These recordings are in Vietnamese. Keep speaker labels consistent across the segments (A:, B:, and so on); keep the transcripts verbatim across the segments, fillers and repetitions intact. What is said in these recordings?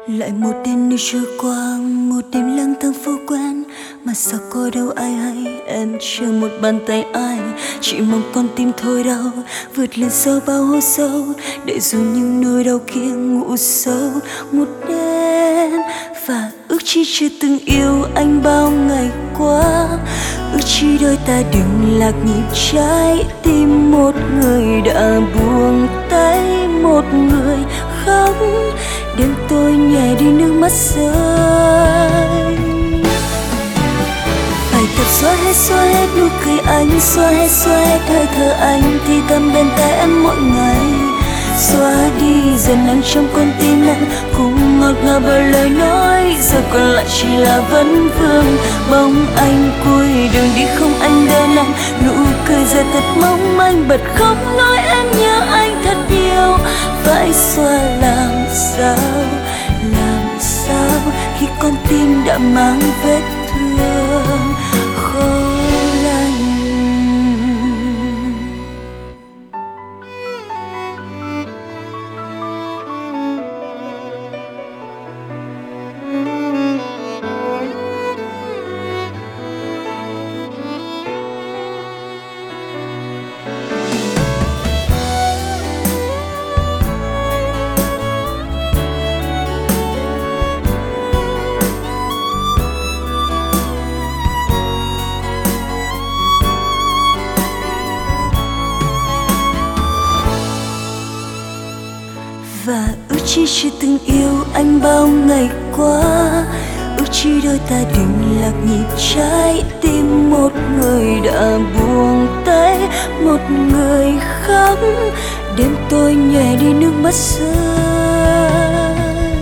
A: Lại một đêm nữa trôi qua, một đêm lang thang phố quen, mà sao có đâu ai hay. Em chờ một bàn tay ai, chỉ mong con tim thôi đau, vượt lên sau bao hố sâu, để dù những nỗi đau kia ngủ sâu một đêm. Và ước chi chưa từng yêu anh bao ngày qua, ước chi đôi ta đừng lạc nhịp trái tim. Một người đã buông tay, một người khóc, đêm tôi nhẹ đi nước mắt rơi. Phải tập xóa hết xóa hết nụ cười anh, xóa hết xóa hết hơi thở anh, thì thầm bên tai em mỗi ngày. Xóa đi dần lắng trong con tim em, cùng ngọt ngào bởi lời nói, giờ còn lại chỉ là vấn vương. Bóng anh cuối đường đi không anh bên em, nụ cười giờ thật mong manh, bật khóc nói em nhớ anh thật nhiều. Phải xóa làm sao, làm sao khi con tim đã mang vết thương khó lành. Và ước chi chưa từng yêu anh bao ngày qua, ước chi đôi ta đừng lạc nhịp trái tim. Một người đã buông tay, một người khóc, đêm tôi nhòe đi nước mắt rơi.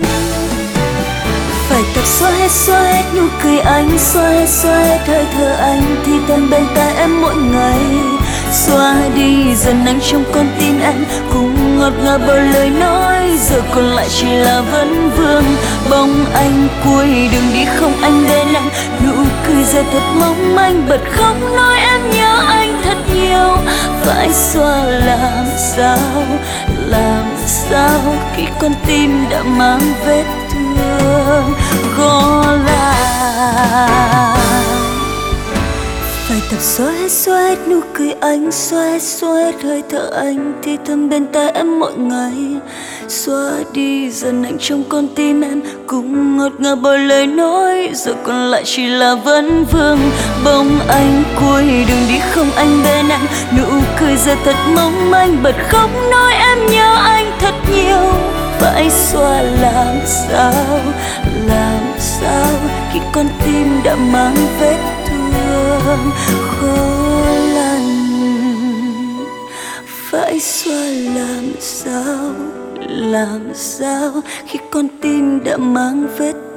A: Phải tập xóa hết xóa hết nụ cười anh, xóa hết xóa hết hơi thở anh, thì thầm bên tai em mỗi ngày. Xóa đi dần anh trong con tim em, cùng ngọt ngào bởi lời nói, giờ còn lại chỉ là vấn vương. Bóng anh cuối đường đi không anh bên em, nụ cười giờ thật mong manh, bật khóc nói em nhớ anh thật nhiều. Phải xóa làm sao, làm sao khi con tim đã mang vết thương khó lành. Phải tập xóa hết xóa hết nụ cười anh, xóa hết xóa hết hơi thở anh, thì thầm bên tai em mỗi ngày. Xóa đi dần anh trong con tim em, cùng ngọt ngào bởi lời nói, giờ còn lại chỉ là vấn vương. Bóng anh cuối đường đi không anh bên em, nụ cười giờ thật mong manh, bật khóc nói em nhớ anh thật nhiều. Phải xóa làm sao, làm sao khi con tim đã mang vết thương khó lành. Phải xóa làm sao, làm sao khi con tim đã mang vết